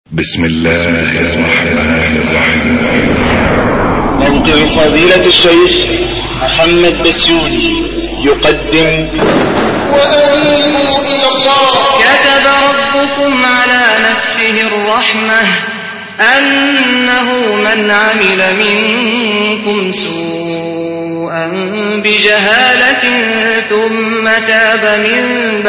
بسم الله الرحمن الرحيم. موقع فضيلة الشيخ محمد بسيوني يقدم وأنيبوا إلى الله. كتب ربكم على نفسه الرحمة أنه من عمل منكم سوءا بجهالة ثم تاب من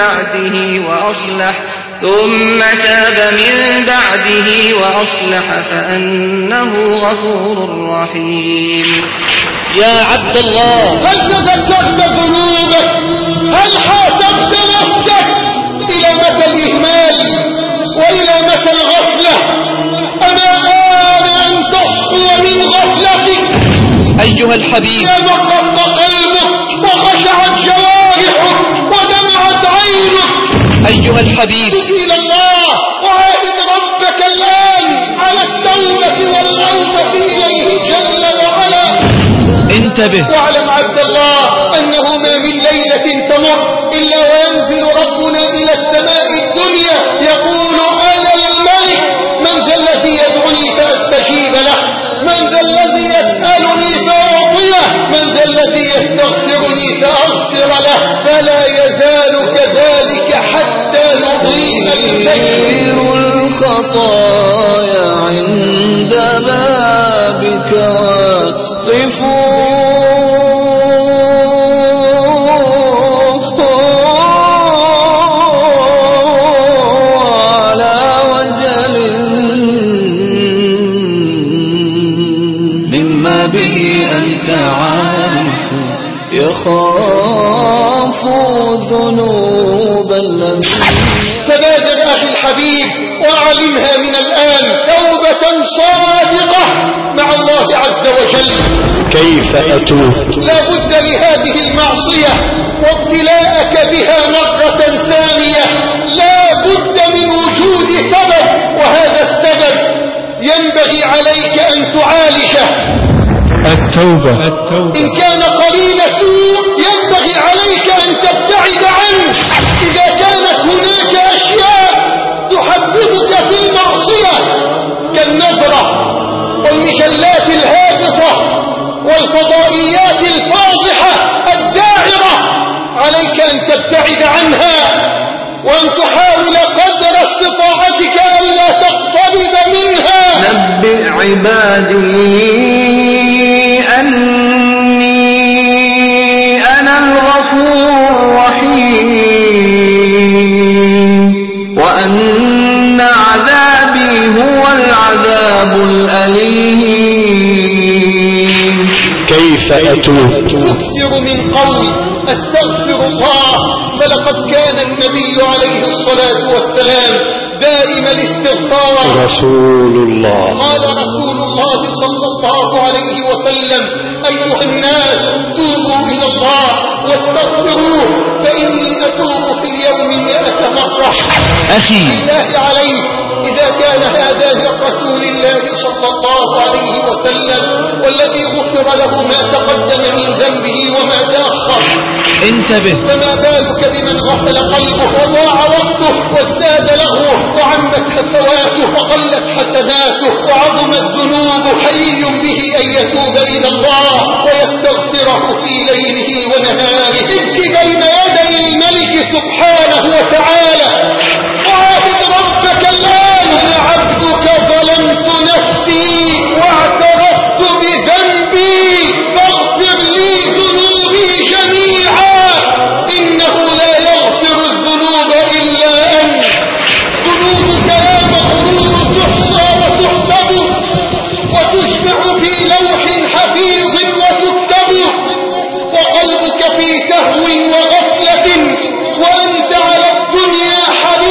بعده فأنه غفور رحيم. يا عبد الله، هل تذكرت ذنوبك؟ هل حاسبت نفسك؟ إلى متى الإهمال وإلى متى الغفلة؟ أما آن أن تصحو من غفلتك أيها الحبيب، رق قلبك وخشعت جوارحك ودمعت عينك. أيها الحبيب، إلى الله وعاهد ربك الآن على التوبة والأوبة إليه جل وعلا. انتبه واعلم عبد الله أنه ما من ليلة تمر إلا وينزل ربنا إلى السماء الدنيا يقول أنا الملك، من ذا الذي يدعوني فأستجيب له؟ من ذا الذي يسألني فأعطيه؟ من ذا الذي يستغفرني فأغفر له؟ فلا يزال كذلك حتى نضيء الفجر. الخطايا عند بابك على وجل مما به أنت عارف يخاف ذنوبا لم. فبادر أخي الحبيب وأعلمها من الآن توبة صادقة مع الله عز وجل. كيف أتوب؟ لا بد لهذه المعصية وابتلاءك بها مرة ثانية لا بد من وجود سبب، وهذا السبب ينبغي عليك أن تعالجه. التوبة إن كان قليل سوء ينبغي عليك أن تبتعد عنه. إذا كانت هناك أشياء تحببك في المعصية كالنظرة والمجلات الهابطة والفضائيات الفاضحة الداعرة، عليك أن تبتعد عنها وأن تحاول قدر استطاعتك ألا تقترب منها. نبئ عبادي أني أنا الغفور الرحيم وأن عذابي هو العذاب الأليم. كيف أتوب؟ تكثر من قول أستغفر الله، فلقد كان النبي عليه الصلاة والسلام دائم الاستغفار. رسول الله قال رسول الله صلى الله عليه وسلم أيها الناس توبوا إلى الله واستغفروه فإني أتوب في اليوم 100 مرة. أخي بالله عليك، إذا كان هذا من رسول الله صلى الله عليه وسلم والذي غفر له ما تقدم من ذنبه وما تأخر، انتبه، فما بالك بمن غفل قلبه وضاع وقته وازداد لغوه وعمت هفواته وقلت حسناته وعظمت ذنوبه؟ حي به أن يتوب إلى الله ويستغفره في ليله ونهاره. ابكي بين يدي الملك سبحانه وتعالى وعاهد ربك الآن. أنا عبدك ظلمت نفسي واعترفت بذنبي فاغفر لي ذنوبي جميعا إنه لا يغفر الذنوب إلا أنت. ذنوبك يا مغرور تحصى وتحسب وتجمع في لوح حفيظ وتكتب، وقلبك في سهو وغفلة وأنت على الدنيا حريص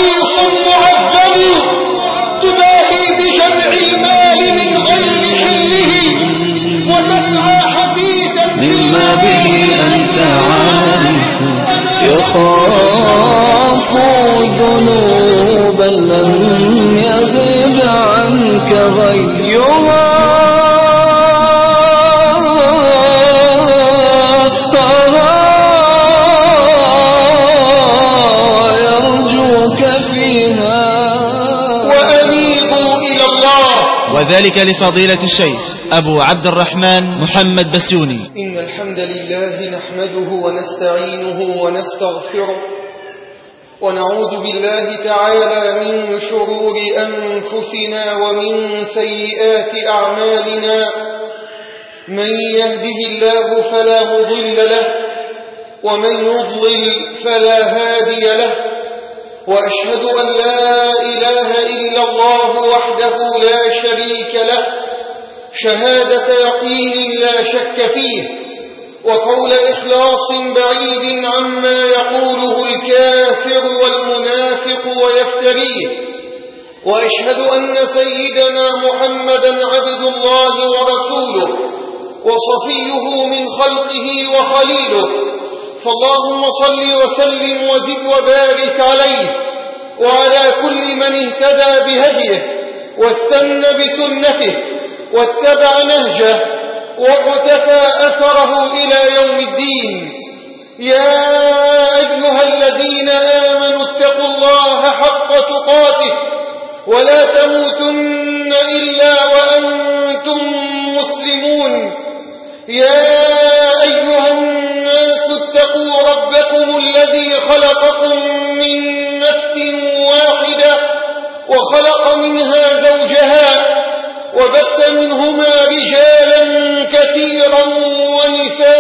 وذلك لفضيلة الشيخ أبو عبد الرحمن محمد بسيوني. إن الحمد لله نحمده ونستعينه ونستغفره ونعوذ بالله تعالى من شرور أنفسنا ومن سيئات أعمالنا. من يهده الله فلا مضل له ومن يضلل فلا هادي له، وأشهد أن لا إله إلا الله وحده لا شريك له شهادة يقين لا شك فيه، وقول إخلاص بعيد عما يقوله الكافر والمنافق ويفتريه. وأشهد أن سيدنا محمدا عبد الله ورسوله وصفيه من خلقه وخليله، فاللهم صل وسلم وزد وبارك عليه وعلى كل من اهتدى بهديه واستنى بسنته واتبع نهجه واقتفى أثره إلى يوم الدين. يا أيها الذين آمنوا اتقوا الله حق تقاته ولا تموتن إلا وأنتم مسلمون. يا أيها الناس اتقوا ربكم الذي خلقكم من نفس واحدة وخلق منها زوجها وبث منهما رجالا كثيرا ونساء،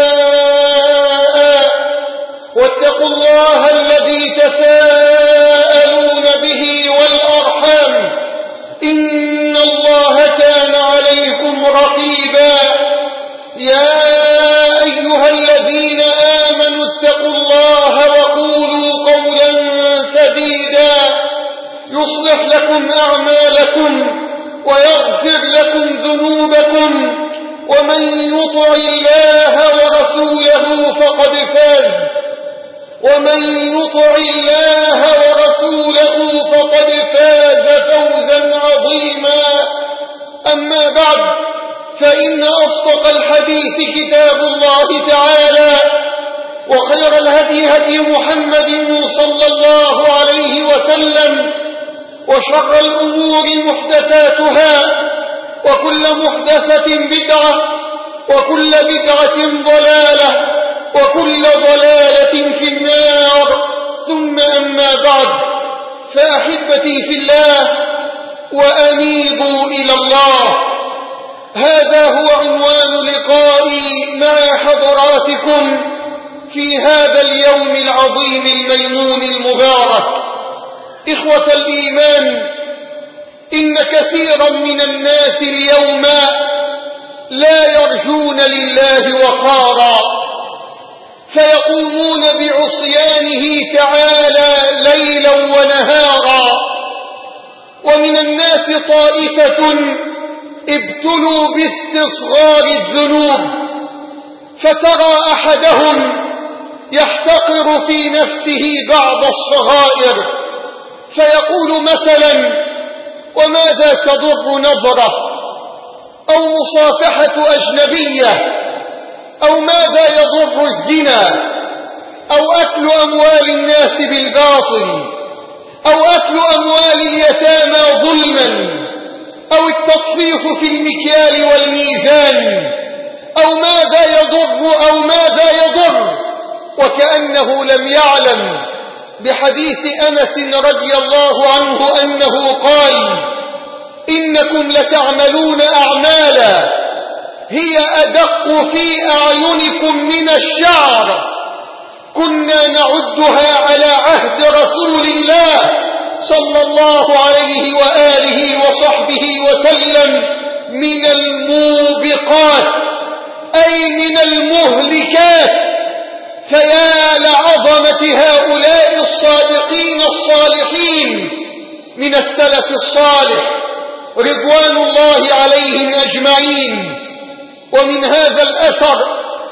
واتقوا الله الذي تساءلون به والأرحام إن الله كان عليكم رقيبا. يا أيها الذين آمنوا اتقوا الله وقولوا قولا سديدا يصلح لكم أعمالكم ويغفر لكم ذنوبكم، ومن يطع الله ورسوله فقد فاز فوزا عظيما. أما بعد، فإن أصدق الحديث كتاب الله تعالى، وخير الهدي هدي محمد صلى الله عليه وسلم، وشر الأمور محدثاتها، وكل محدثة بدعة، وكل بدعة ضلالة، وكل ضلالة في النار. ثم أما بعد، فأحبتي في الله وأنيبوا إلى الله. هذا هو عنوان لقائي مع حضراتكم في هذا اليوم العظيم الميمون المبارك. إخوة الإيمان، إن كثيرا من الناس اليوم لا يرجون لله وقارا، فيقومون بعصيانه تعالى ليلا ونهارا. ومن الناس طائفة ابتلوا باستصغار الذنوب، فترى أحدهم يحتقر في نفسه بعض الصغائر، فيقول مثلا: وماذا تضر نظرة أو مصافحة أجنبية، أو ماذا يضر الزنا، أو أكل أموال الناس بالباطل، أو أكل أموال اليتامى ظلما، أو التطفيف في المكيال والميزان، أو ماذا يضر، وكأنه لم يعلم بحديث أنس رضي الله عنه أنه قال: إنكم لتعملون أعمالا هي أدق في أعينكم من الشعر، كنا نعدها على عهد رسول الله صلى الله عليه وآله وصحبه وسلم من الموبقات، أي من المهلكات. فيا لعظمة هؤلاء الصادقين الصالحين من السلف الصالح رضوان الله عليهم أجمعين. ومن هذا الأثر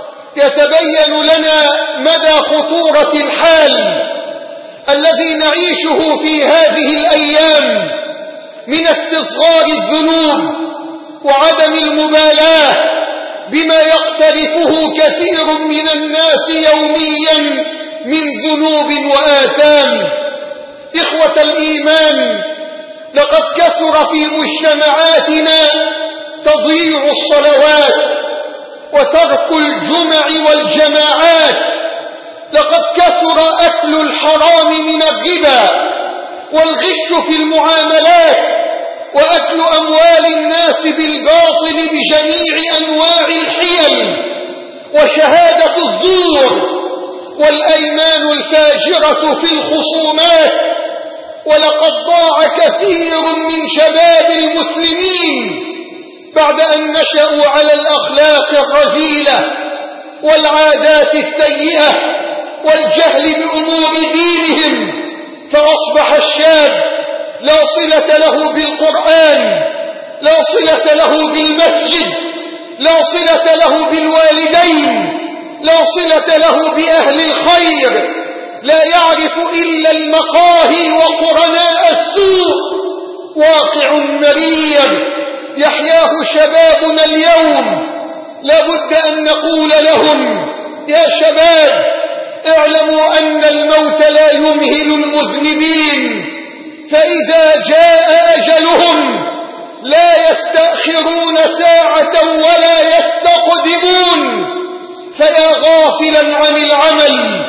يتبين لنا مدى خطورة الحال الذي نعيشه في هذه الأيام من استصغار الذنوب وعدم المبالاة بما يقترفه كثير من الناس يوميا من ذنوب وآثام. إخوة الإيمان، لقد كثر في مجتمعاتنا تضييع الصلوات وترك الجمع والجماعات. لقد كثر أكل الحرام من الربا والغش في المعاملات وأكل أموال الناس بالباطل بجميع أنواع الحيل وشهادة الزور والأيمان الفاجرة في الخصومات. ولقد ضاع كثير من شباب المسلمين بعد أن نشأوا على الأخلاق الرذيلة والعادات السيئة والجهل بأمور دينهم، فأصبح الشاب لا صلة له بالقرآن، لا صلة له بالمسجد، لا صلة له بالوالدين، لا صلة له بأهل الخير، لا يعرف إلا المقاهي وقرناء السوء. واقع مرير يحياه شبابنا اليوم. لا بد أن نقول لهم: يا شباب، اعلموا أن الموت لا يمهل المذنبين، فإذا جاء أجلهم لا يستأخرون ساعة ولا يستقدمون. فيا غافلا عن العمل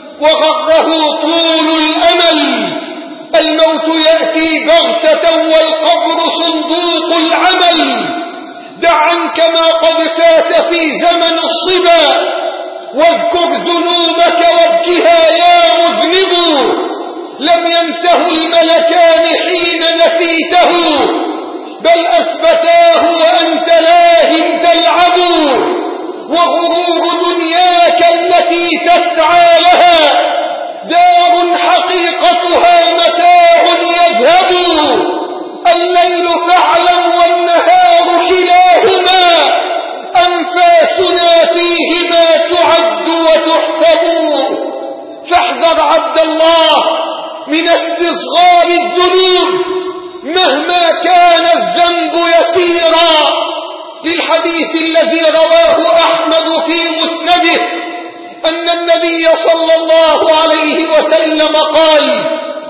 وغره طول الأمل، الموت يأتي بغتة والقبر صندوق العمل. دع عنك ما قد فات في زمن الصبا واذكر ذنوبك وابكها يا مذنب. لم ينته الملكان حين نفيته، بل أثبتاه وأنت لاهٍ تلعب. وغرور دنياك التي تسعى لها دار حقيقتها متاع يذهب. الليل فاعلم والنهار كلاهما أنفاسنا فيهما تعد وتحسب. فاحذر عبد الله من استصغار الذنوب مهما كان الذنب يسيرا. للحديث الذي رواه أحمد في مسنده أن النبي صلى الله عليه وسلم قال: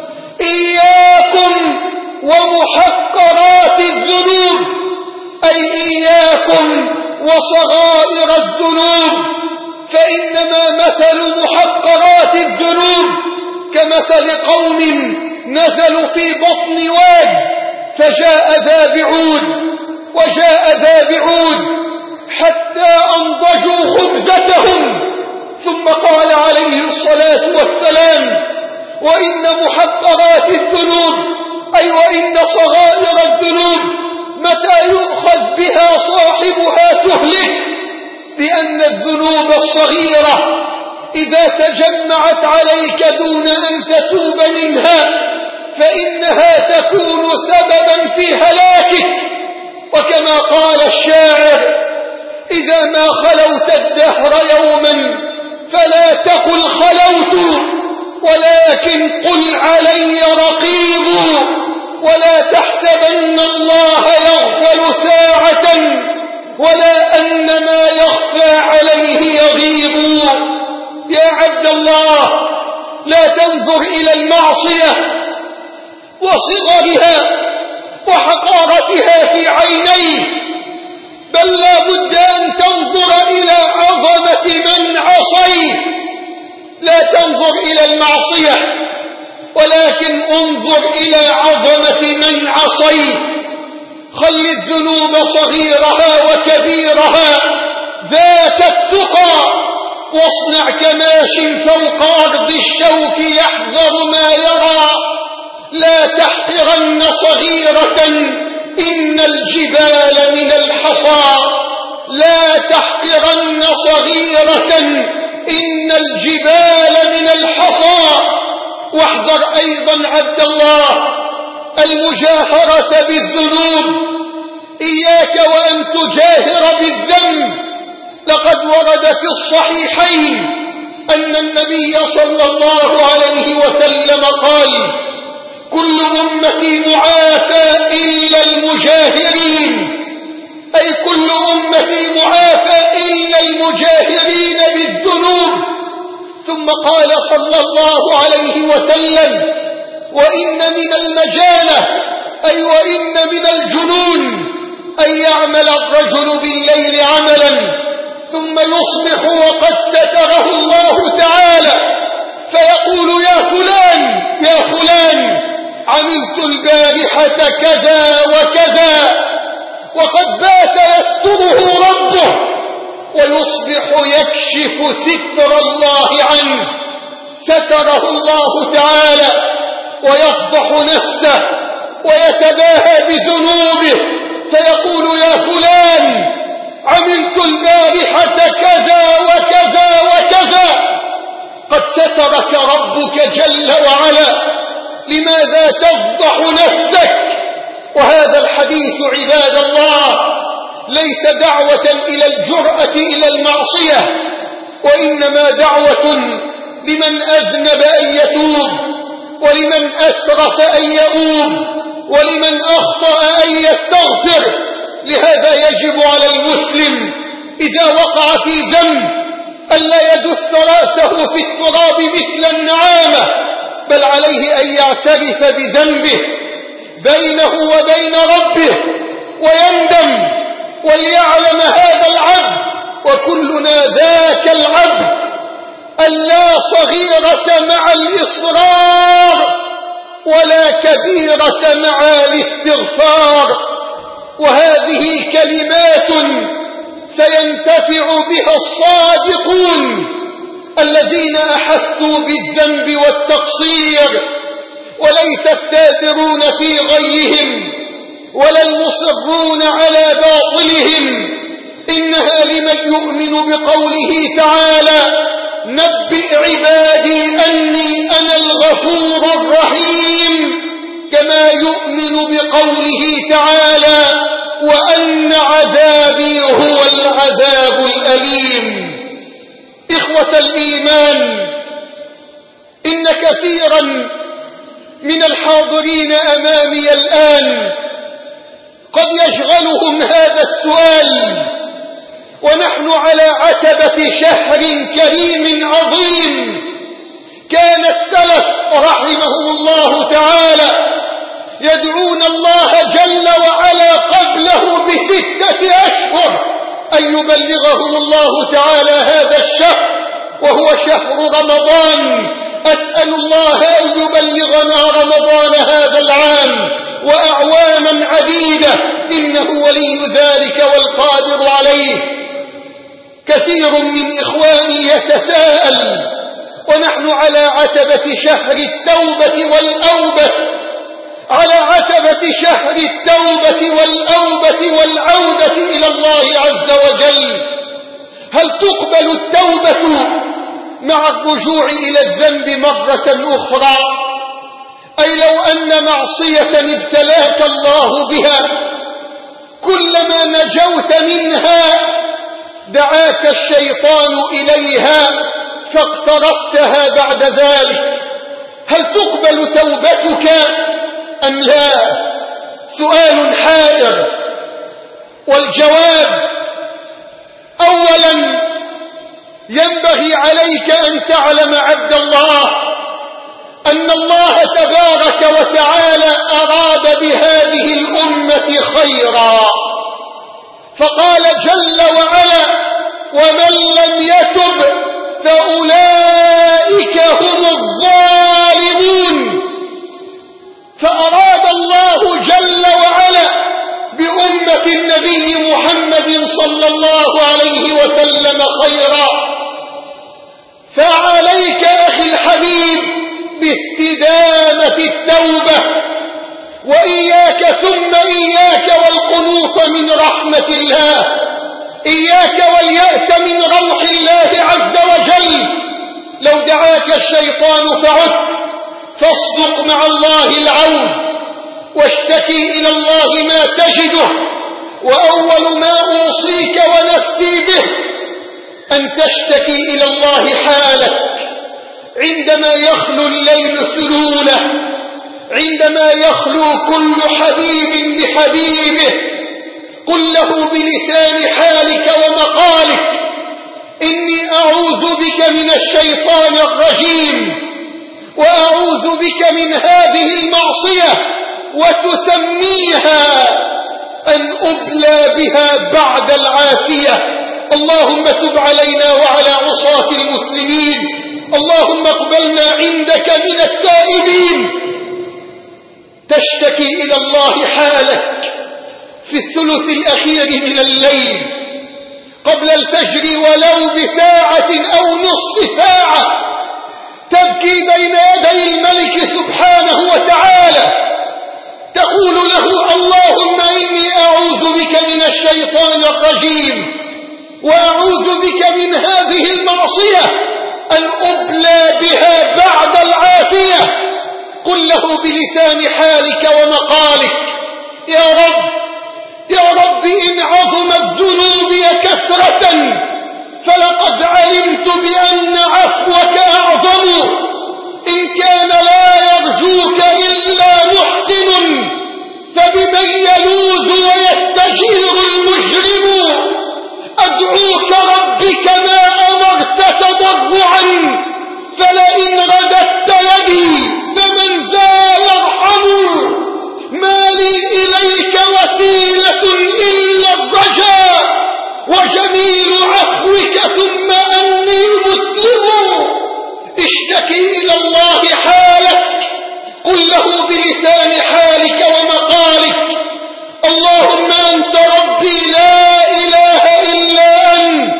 إياكم ومحقرات الذنوب، أي إياكم وصغائر الذنوب، فإنما مثل محقرات الذنوب كمثل قوم نزلوا في بطن واد فجاء ذا بعود وجاء ذا بعود حتى أنضجوا خبزتهم، ثم قال عليه الصلاة والسلام: وإن محقرات الذنوب، أي وإن صغائر الذنوب متى يؤخذ بها صاحبها تهلك، لأن الذنوب الصغيرة إذا تجمعت عليك دون أن تتوب منها فإنها تكون سببا في هلاكك. وكما قال الشاعر: إذا ما خلوت الدهر يوما فلا تقل خلوت، ولكن قل علي رقيب. ولا تحسبن الله يغفل ساعة ولا أن ما يخفى عليه يغيب. يا عبد الله، لا تنظر إلى المعصية وصغرها وحقارتها في عينيك، بل لا بد أن تنظر إلى عظمة من عصيت. لا تنظر إلى المعصية ولكن انظر إلى عظمة من عصيت. خل الذنوب صغيرها وكبيرها ذات التقى، واصنع كماش فوق أرض الشوك يحذر ما يرى. لا تحقرن صغيرة إن الجبال من الحصى، لا تحقرن صغيرة إن الجبال من الحصى. واحذر أيضا عبد الله المجاهرة بالذنوب، إياك وأن تجاهر بالذنب. لقد ورد في الصحيحين أن النبي صلى الله عليه وسلم قال: كل أمتي معافى إلا المجاهرين، أي كل أمتي معافى إلا المجاهرين بالذنوب. ثم قال صلى الله عليه وسلم: وإن من المجانة أي وإن من الجنون أن يعمل الرجل بالليل عملا ثم يصبح وقد ستره الله تعالى فيقول يا فلان يا فلان عملت البارحة كذا وكذا، وقد بات يستره ربه، ويصبح يكشف ستر الله عنه، ستره الله تعالى، ويفضح نفسه ويتباهى بذنوبه فيقول يا فلان عملت البارحة كذا وكذا وكذا. قد سترك ربك جل وعلا، لماذا تفضح نفسك؟ وهذا الحديث عباد الله ليس دعوة إلى الجرأة إلى المعصية، وإنما دعوة لمن أذنب أن يتوب، ولمن أسرف أن يؤوب، ولمن أخطأ أن يستغفر. لهذا يجب على المسلم إذا وقع في ذنب ألا يدس رأسه في التراب مثل النعامة، بل عليه أن يعترف بذنبه بينه وبين ربه ويندم، وليعلم هذا العبد وكلنا ذاك العبد أن لا صغيرة مع الإصرار ولا كبيرة مع الاستغفار. وهذه كلمات سينتفع بها الصادقون الذين أحسوا بالذنب والتقصير، وليس الساترون في غيهم ولا المصرون على باطلهم. إنها لمن يؤمن بقوله تعالى نبئ عبادي أني أنا الغفور الرحيم، كما يؤمن بقوله تعالى وأن عذابي هو العذاب الأليم. إخوة الإيمان، إن كثيرا من الحاضرين أمامي الآن قد يشغلهم هذا السؤال ونحن على عتبة شهر كريم عظيم. كان السلف رحمهم الله تعالى يدعون الله جل وعلا قبله ب6 أشهر أن يبلغهم الله تعالى هذا الشهر وهو شهر رمضان. أسأل الله أن يبلغنا رمضان هذا العام وأعواما عديدة، إنه ولي ذلك والقادر عليه. كثير من إخواني يتساءل ونحن على عتبة شهر التوبة والأوبة، على عتبة شهر التوبة والأوبة والعودة إلى الله عز وجل، هل تقبل التوبة مع الرجوع إلى الذنب مرة أخرى؟ أي لو أن معصية ابتلاك الله بها كلما نجوت منها دعاك الشيطان إليها فاقترفتها بعد ذلك، هل تقبل توبتك أم لا؟ سؤال حائر. والجواب أولا ينبغي عليك أن تعلم عبد الله أن الله تبارك وتعالى أراد بهذه الأمة خيرا، فقال جل وعلا ومن لم يتب فأولئك هم الظالمون. فأراد الله جل وعلا بأمة النبي محمد صلى الله عليه وسلم خيرا. فعليك أخي الحبيب باستدامة التوبة، وإياك ثم إياك والقنوط من رحمة الله، إياك واليأس من روح الله عز وجل. لو دعاك الشيطان فعد فاصدق مع الله العون واشتكي إلى الله ما تجده. وأول ما أوصيك ونفسي به أن تشتكي إلى الله حالك عندما يخلو الليل سلوله، عندما يخلو كل حبيب بحبيبه. قل له بلسان حالك ومقالك إني أعوذ بك من الشيطان الرجيم، وأعوذ بك من هذه المعصية وتسميها أن أبلى بها بعد العافية. اللهم تب علينا وعلى عصاة المسلمين. اللهم اقبلنا عندك من التائبين. تشتكي إلى الله حالك في الثلث الأخير من الليل قبل الفجر ولو بساعة أو نصف ساعة، تبكي بين يدي الملك سبحانه وتعالى، تقول له اللهم إني أعوذ بك من الشيطان الرجيم وأعوذ بك من هذه المعصية أن أبلى بها بعد العافية. قل له بلسان حالك ومقالك يا رب إن عظمت ذنوبي كثرة فلقد علمت بأن عفوك أعظم. إن كان لا يرجوك إلا محسن فبمن يلوذ ويستجير المجرم. أدعوك ربي كما أمرت تضرعا، فلئن رددت يدي فمن ذا يرحم. ما لي إليك وسيلة إلا الرجاء وجميل عفوك ثم أني مسلم. اشتكي إلى الله حالك. قل له بلسان حالك ومقالك اللهم أنت ربي لا إله إلا أنت،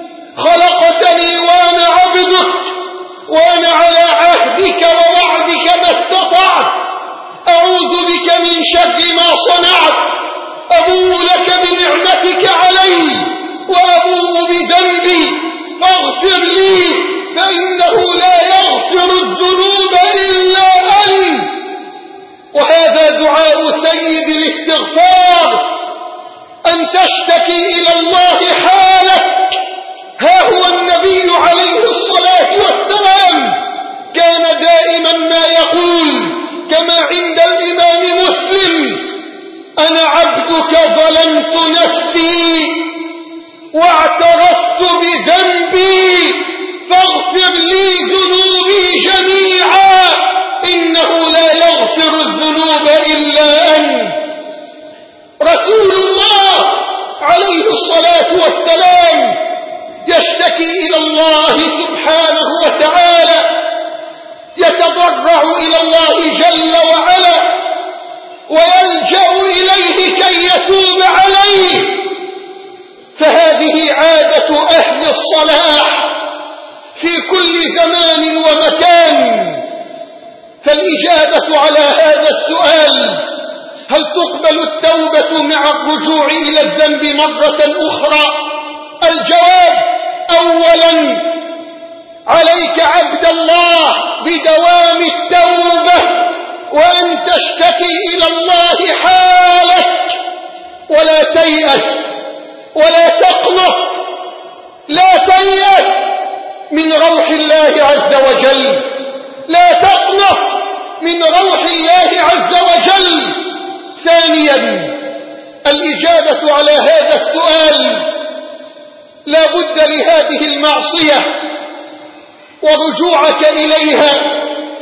خلقتني وأنا عبدك وأنا على عهدك ووعدك ما استطعت. أعوذ بك من شر ما صنعت. أبوء لك بنعمتك علي وأبوء بذنبي فاغفر لي فإنه لا يغفر الذنوب إلا أنت. وهذا دعاء سيد الاستغفار، أن تشتكي إلى الله حالك. ها هو النبي عليه الصلاة والسلام كان دائما ما يقول كما عند الإمام مسلم: أنا عبدك ظلمت نفسي واعترفت بذنبي فاغفر لي ذنوبي جميعا إنه لا يغفر الذنوب إلا أنت. رسول الله عليه الصلاة والسلام يشتكي إلى الله سبحانه وتعالى، يتضرع إلى الله جل وعلا ويلجأ إليه كي يتوب عليه. فهذه عادة أهل الصلاح في كل زمان ومكان. فالإجابة على هذا السؤال: هل تقبل التوبة مع الرجوع إلى الذنب مرة أخرى؟ الجواب: أولا عليك عبد الله بدوام التوبة وأن تشتكي إلى الله حالك، ولا تيأس ولا تقنط. لا تيأس من روح الله عز وجل، لا تقنط من روح الله عز وجل. ثانيا الإجابة على هذا السؤال: لا بد لهذه المعصية ورجوعك إليها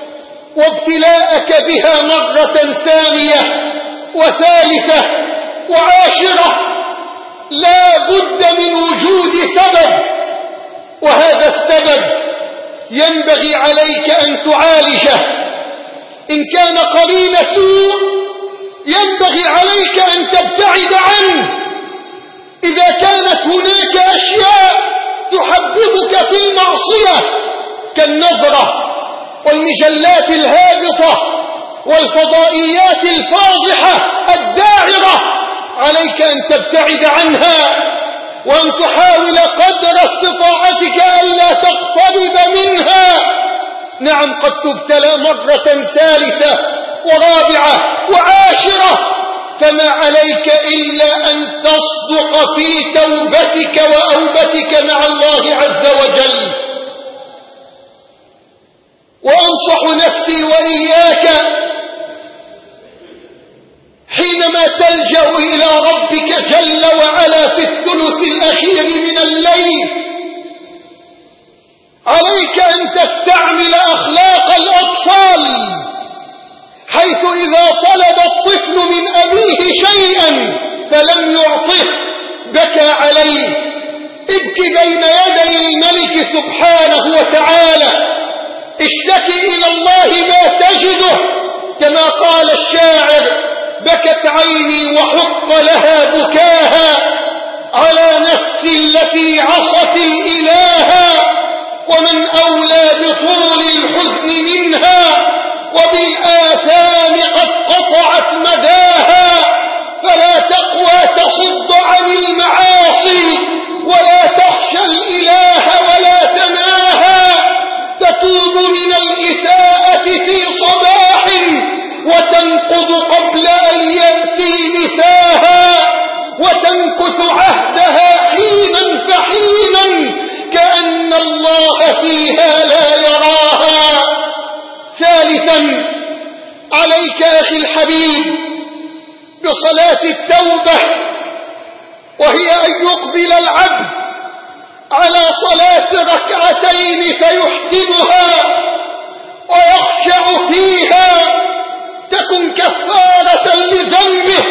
وابتلاءك بها مرة ثانية وثالثة وعاشرة، لا بد من وجود سبب، وهذا السبب ينبغي عليك أن تعالجه. إن كان قرين سوء ينبغي عليك أن تبتعد عنه. إذا كانت هناك أشياء تحببك في المعصية كالنظرة والمجلات الهابطة والفضائيات الفاضحة الداعرة، عليك أن تبتعد عنها وأن تحاول قدر استطاعتك ألا تقترب منها. نعم، قد تبتلى مرة ثالثة ورابعة وعاشرة، فما عليك إلا أن تصدق في توبتك وأوبتك مع الله عز وجل. وأنصح نفسي وإياك حينما تلجأ إلى ربك جل وعلا في الثلث الأخير من الليل، عليك أن تستعمل أخلاق الأطفال، حيث إذا طلب الطفل لم يعطه بكى عليه. ابكي بين يدي الملك سبحانه وتعالى، اشتكي إلى الله ما تجده، كما قال الشاعر: بكت عيني وحق لها بكاها على نفسي التي عصت الإله، ومن أولى بطول الحزن منها وبالآثام قد قطعت مداها، فلا تقوى تصد عن المعاصي ولا تخشى الإله ولا تناها، تتوب من الإساءة في صباح وتنقض قبل أن يأتي نساها، وتنكث عهدها حينا فحينا كأن الله فيها لا يراها. ثالثا، عليك أخي الحبيب بصلاة التوبة، وهي أن يقبل العبد على صلاة ركعتين فيحسنها ويخشع فيها، تكن كفارة لذنبه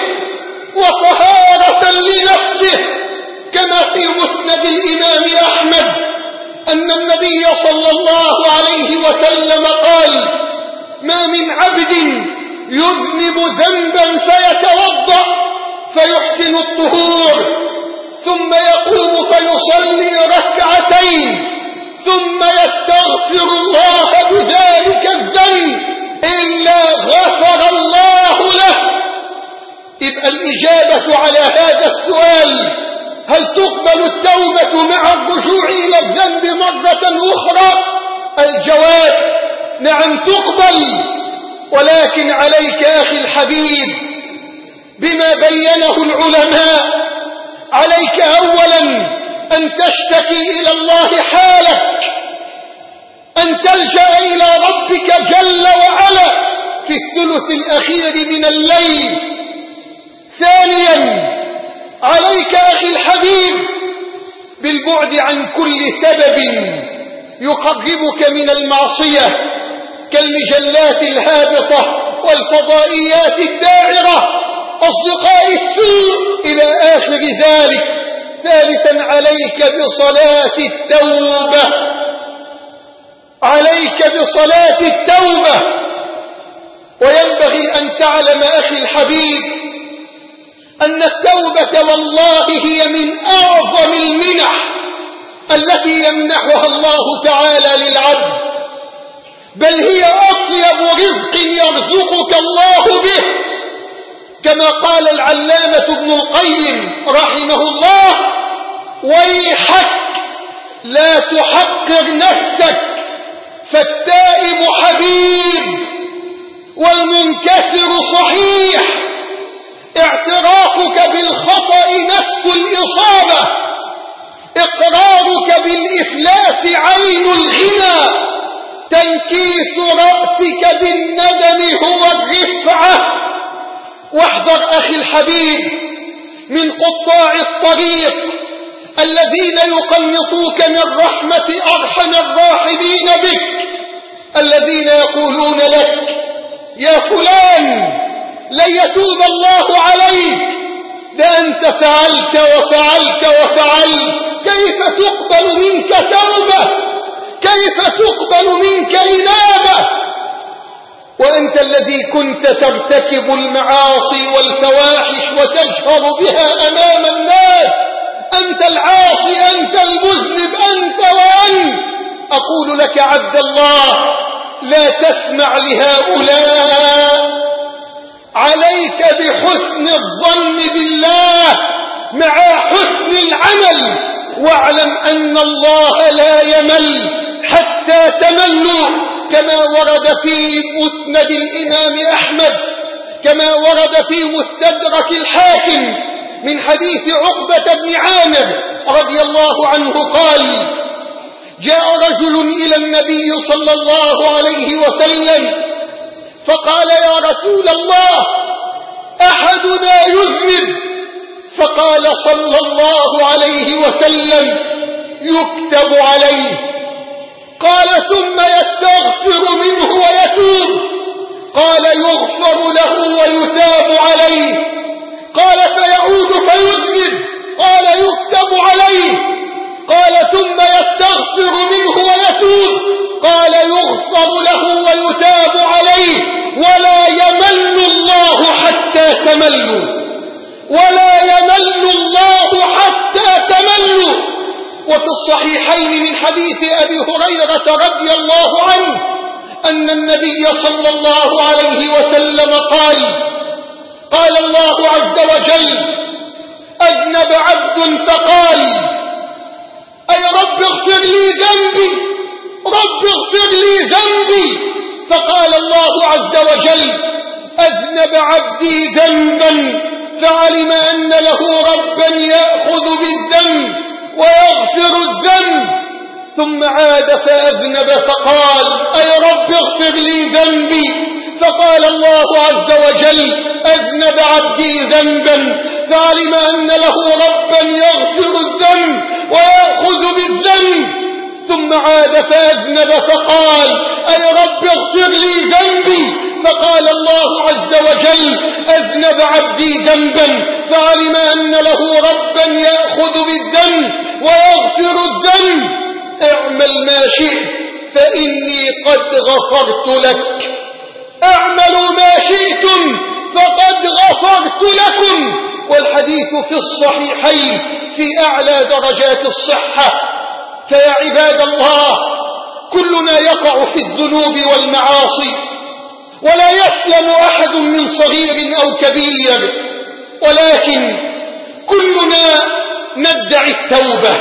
وطهارة لنفسه، كما في مسند الإمام أحمد أن النبي صلى الله عليه وسلم قال: ما من عبد يذنب ذنبا فيتوضأ فيحسن الطهور ثم يقوم فيصلي ركعتين ثم يستغفر الله بذلك الذنب إلا غفر الله له. يبقى الإجابة على هذا السؤال: هل تقبل التوبة مع الرجوع إلى الذنب مرة أخرى؟ الجواب: نعم تقبل، ولكن عليك أخي الحبيب بما بينه العلماء. عليك أولا أن تشتكي إلى الله حالك، أن تلجأ إلى ربك جل وعلا في الثلث الأخير من الليل. ثانيا، عليك أخي الحبيب بالبعد عن كل سبب يقربك من المعصية كالمجلات الهابطة والفضائيات الداعرة، أصدقاء السوء إلى آخر ذلك. ثالثا، عليك بصلاة التوبة، عليك بصلاة التوبة. وينبغي أن تعلم أخي الحبيب أن التوبة والله هي من أعظم المنح التي يمنحها الله تعالى للعبد، بل هي أطيب رزق يرزقك الله به، كما قال العلامة ابن القيم رحمه الله: ويحك لا تحقر نفسك فالتائب حبيب والمنكسر صحيح، اعترافك بالخطأ نفس الإصابة، إقرارك بالإفلاس عين الغنى، تنكيس رأسك بالندم هو الرفعة. واحذر أخي الحبيب من قطاع الطريق الذين يقنطوك من رحمة أرحم الراحمين بك، الذين يقولون لك: يا فلان لن يتوب الله عليك، ده أنت فعلت وفعلت وفعلت، كيف تقبل منك توبة؟ كيف تقبل منك إنابة؟ وأنت الذي كنت ترتكب المعاصي والفواحش وتجهر بها أمام الناس، أنت العاصي، أنت المذنب، أنت وأنت. أقول لك عبد الله: لا تسمع لهؤلاء، عليك بحسن الظن بالله مع حسن العمل، واعلم أن الله لا يمل حتى تملوا، كما ورد في مسند الإمام أحمد، كما ورد في مستدرك الحاكم من حديث عقبة بن عامر رضي الله عنه قال: جاء رجل إلى النبي صلى الله عليه وسلم فقال: يا رسول الله، أحدنا يذنب؟ فقال صلى الله عليه وسلم: يكتب عليه. قال: ثم يستغفر منه ويتوب؟ قال: يغفر له ويتاب عليه. قال فيعود فيذنب، قال يكتب عليه، قال ثم يستغفر منه ويتوب، قال يغفر له ويتاب عليه، ولا يمل الله حتى تملوا، ولا يمل الله حتى تملوا. وفي الصحيحين من حديث أبي هريرة رضي الله عنه أن النبي صلى الله عليه وسلم قال الله عز وجل: أذنب عبد فقال: أي رب اغفر لي ذنبي، رب اغفر لي ذنبي. فقال الله عز وجل: أذنب عبدي ذنبا فعلم أن له ربا يأخذ بالذنب ويغفر الذنب، ثم عاد فأذنب فقال: أي رب اغفر لي ذنبي. فقال الله عز وجل: أذنب عبدي ذنبا فعلم أن له ربا يغفر الذنب ويأخذ بالذنب، ثم عاد فأذنب فقال: أي رب اغفر لي ذنبي. فقال الله عز وجل: أذنب عبدي ذنبا فعلم أن له ربا يأخذ بالذنب ويغفر الذنب، اعمل ما شئت فإني قد غفرت لك، اعملوا ما شئتم فقد غفرت لكم. والحديث في الصحيحين في أعلى درجات الصحة. فيا عباد الله، كلنا يقع في الذنوب والمعاصي، ولا يسلم أحد من صغير أو كبير، ولكن كلنا ندعي التوبة،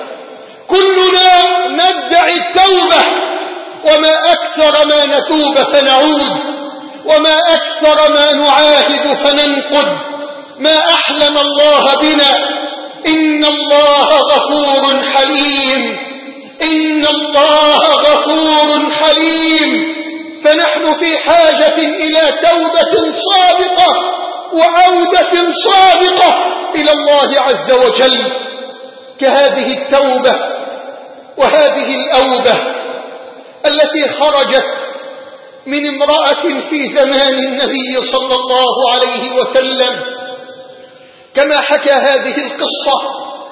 كلنا ندعي التوبة، وما أكثر ما نتوب فنعود، وما أكثر ما نعاهد فننقد، ما أحلم الله بنا. إن الله غفور حليم، إن الله غفور حليم. فنحن في حاجة إلى توبة صادقة وعودة صادقة إلى الله عز وجل، كهذه التوبة وهذه الأوبة التي خرجت من امرأة في زمان النبي صلى الله عليه وسلم، كما حكى هذه القصة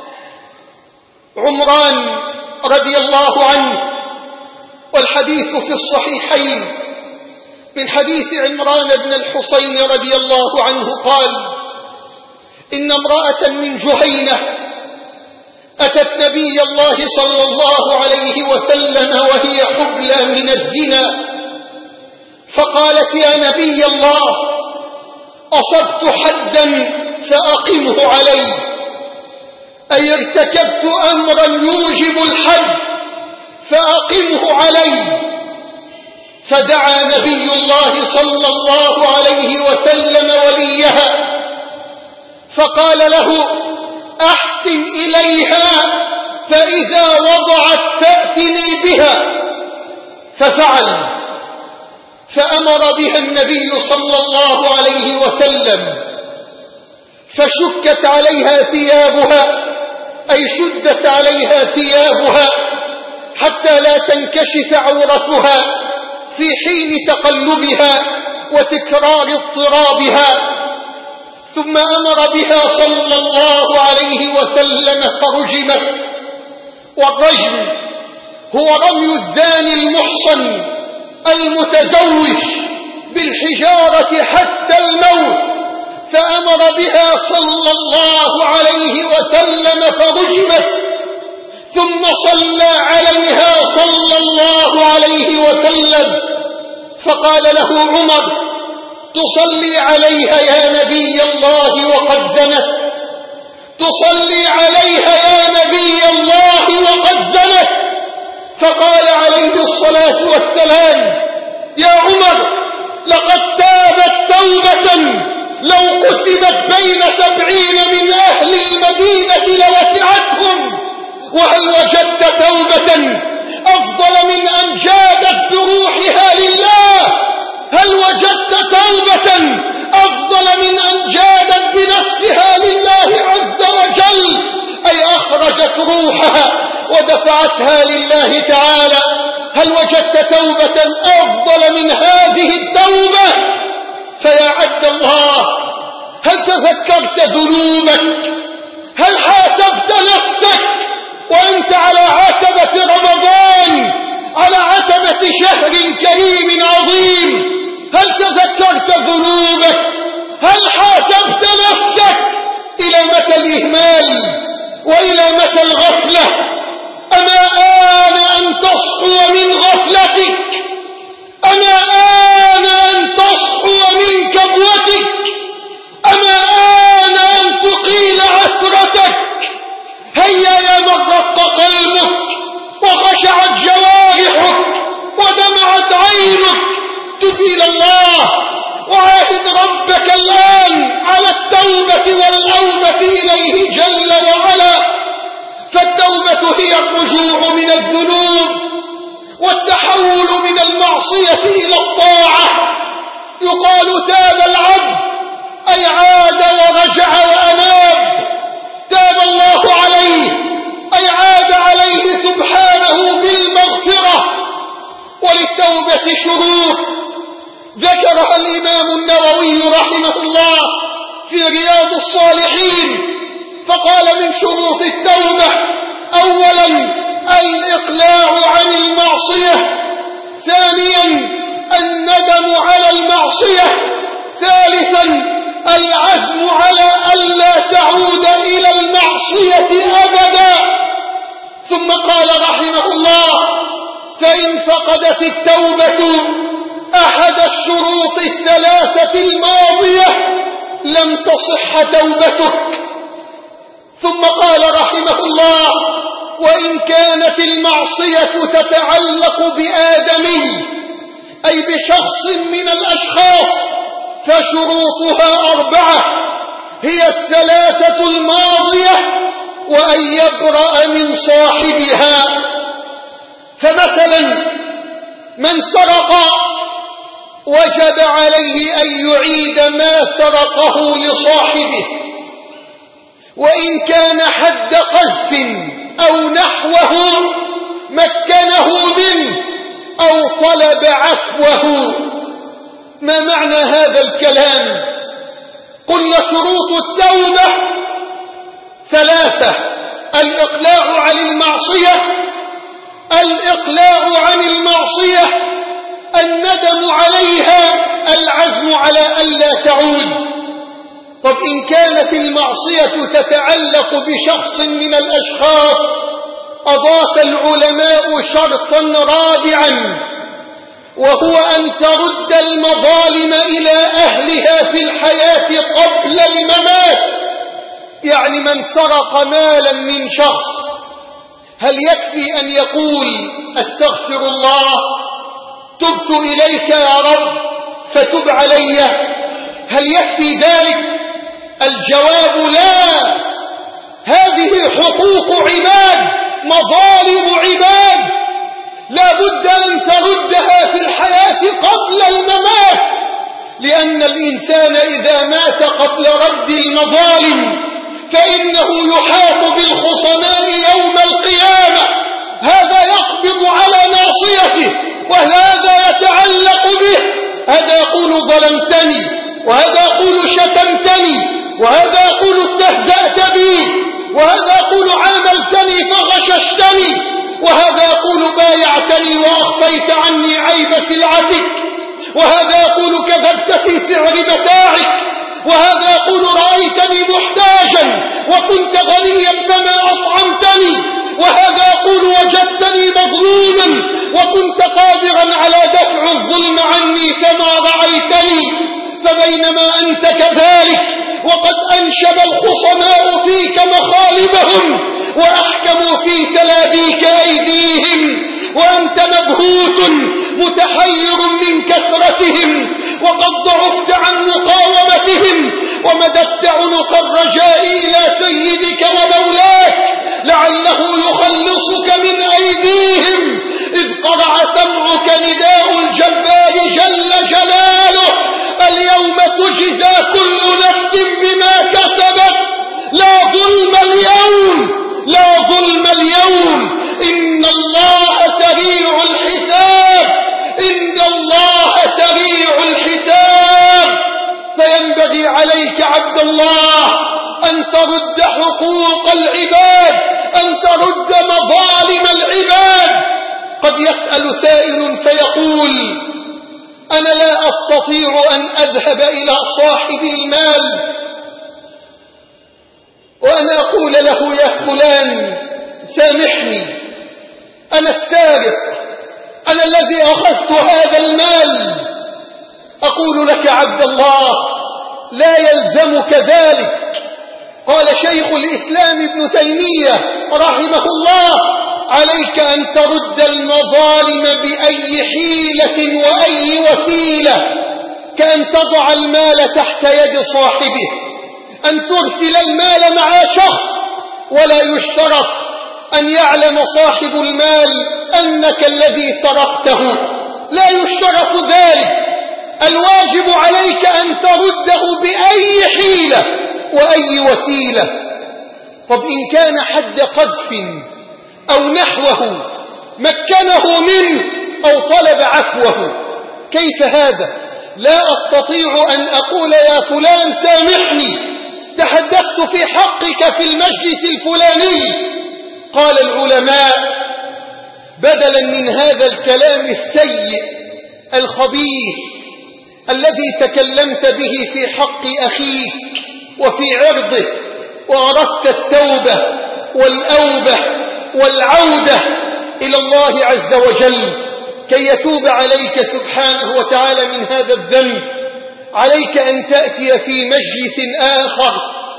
عمران رضي الله عنه، والحديث في الصحيحين من حديث عمران بن الحصين رضي الله عنه قال: إن امرأة من جهينة أتت نبي الله صلى الله عليه وسلم وهي حبلى من الزنا، فقالت: يا نبي الله، أصبت حدا فأقمه علي، أي ارتكبت أمرا يوجب الحد فأقمه علي. فدعا نبي الله صلى الله عليه وسلم وليها فقال له: أحسن إليها، فإذا وضعت فأتني بها. ففعل، فأمر بها النبي صلى الله عليه وسلم، فشكت عليها ثيابها، أي شدت عليها ثيابها حتى لا تنكشف عورتها في حين تقلبها وتكرار اضطرابها. ثم أمر بها صلى الله عليه وسلم فرجمت. والرجم هو رمي الزاني المحصن المتزوج بالحجارة حتى الموت، فأمر بها صلى الله عليه وسلم فرجمت. ثم صلى عليها صلى الله عليه وسلم، فقال له عمر: تصلي عليها يا نبي الله وقد زنت، تصلي عليها يا نبي الله وقد زنت. فقال عليه الصلاة والسلام: يا عمر، لقد تابت توبة لو قسمت بين 70 من أهل المدينة لوسعتهم. وهل وجدت توبة أفضل من أن جادت بروحها لله؟ هل وجدت توبة أفضل من أن جادت بنفسها لله عز وجل، أي أخرجت روحها ودفعتها لله تعالى؟ هل وجدت توبة أفضل من هذه التوبة؟ فيا عبد الله، هل تذكرت ذنوبك؟ هل حاسبت نفسك وأنت على عتبة رمضان، على عتبة شهر كريم عظيم؟ هل تذكرت ذنوبك؟ هل حاسبت نفسك؟ إلى متى الإهمال وإلى متى الغفلة؟ أما آن أن تصحو من غفلتك؟ أما آن أن تصحو من كبوتك؟ أما آن أن تقيل عثرتك؟ هيا يا من رق قلبك وخشعت جوارحك ودمعت عينك، تب إلى الله وعاهد ربك الآن على التوبة والأوبة إليه جل وعلا. فالتوبة هي الرجوع من الذنوب والتحول من المعصية إلى الطاعة. يقال تاب العبد أي عاد ورجع وأناب، تاب الله عليه أي عاد عليه سبحانه بالمغفرة. وللتوبة شروط ذكرها الإمام النووي رحمه الله في رياض الصالحين، فقال من شروط التوبة: أولا الإقلاع عن المعصية، ثانيا الندم على المعصية، ثالثا العزم على ألا تعود إلى المعصية أبدا. ثم قال رحمه الله: فإن فقدت التوبة أحد الشروط الثلاثة الماضية لم تصح توبته. ثم قال رحمه الله: وإن كانت المعصية تتعلق بآدمي أي بشخص من الأشخاص فشروطها 4، هي الثلاثة الماضية وأن يبرأ من صاحبها. فمثلا من سرق وجب عليه أن يعيد ما سرقه لصاحبه، وإن كان حد قذف أو نحوه مكنه منه أو طلب عفوه. ما معنى هذا الكلام؟ قلنا شروط التوبة 3: الإقلاع عن المعصية، الندم عليها، العزم على ألا تعود. طب إن كانت المعصية تتعلق بشخص من الأشخاص أضاف العلماء شرطا رابعا، وهو أن ترد المظالم إلى أهلها في الحياة قبل الممات. يعني من سرق مالا من شخص هل يكفي أن يقول: أستغفر الله، تبت إليك يا رب فتب علي؟ هل يكفي ذلك؟ الجواب لا. هذه حقوق عباد، مظالم عباد، لا بد أن تردها في الحياة قبل الممات، لأن الإنسان إذا مات قبل رد المظالم فإنه يحاط بالخصماء يوم القيامة. هذا يقبض على ناصيته وهذا يتعلق به، هذا يقول ظلمتني، وهذا يقول شتمتني، وهذا يقول استهزأت بي، وهذا يقول عاملتني فغششتني، وهذا يقول بايعتني وأخفيت عني عيب سلعتك، وهذا يقول كذبت في سعر متاعك، وهذا يقول رأيتني محتاجا وكنت غنيا فما أطعمتني، وهذا يقول وجدتني مظلوما وكنت قادرا على دفع الظلم عني فما رعيتني. فبينما أنت كذلك وقد أنشب الخصماء فيك مخالبهم وأحكموا في تلابيك أيديهم، وأنت مبهوت متحير من كثرتهم، وقد ضعفت عن مقاومتهم ومددت عنق الرجاء إلى سيدك ومولاك لعله يخلصك من أيديهم، إذ قرع سمعك نداء الجبار جل جلاله: اليوم تجزى كل نفس بما كسبت، لا ظلم اليوم، لا ظلم اليوم، إن الله سريع الحساب، إن الله سريع الحساب. فينبغي عليك عبد الله أن ترد حقوق العباد، أن ترد مظالم العباد. قد يسأل سائل فيقول: أنا لا أستطيع أن أذهب إلى صاحب المال وأنا أقول له: يا فلان سامحني، أنا السارق، أنا الذي أخذت هذا المال. أقول لك عبد الله: لا يلزمك ذلك. قال شيخ الإسلام ابن تيمية رحمه الله: عليك أن ترد المظالم بأي حيلة وأي وسيلة، كأن تضع المال تحت يد صاحبه، أن ترسل المال مع شخص، ولا يشترط أن يعلم صاحب المال أنك الذي سرقته، لا يشترط ذلك. الواجب عليك أن ترده بأي حيلة وأي وسيلة. طب إن كان حد قذف أو نحوه مكنه منه أو طلب عفوه، كيف هذا؟ لا أستطيع أن أقول: يا فلان سامحني، تحدثت في حقك في المجلس الفلاني. قال العلماء: بدلا من هذا الكلام السيء الخبيث الذي تكلمت به في حق أخيك وفي عرضه، وأردت التوبة والأوبة والعودة إلى الله عز وجل كي يتوب عليك سبحانه وتعالى من هذا الذنب، عليك أن تأتي في مجلس آخر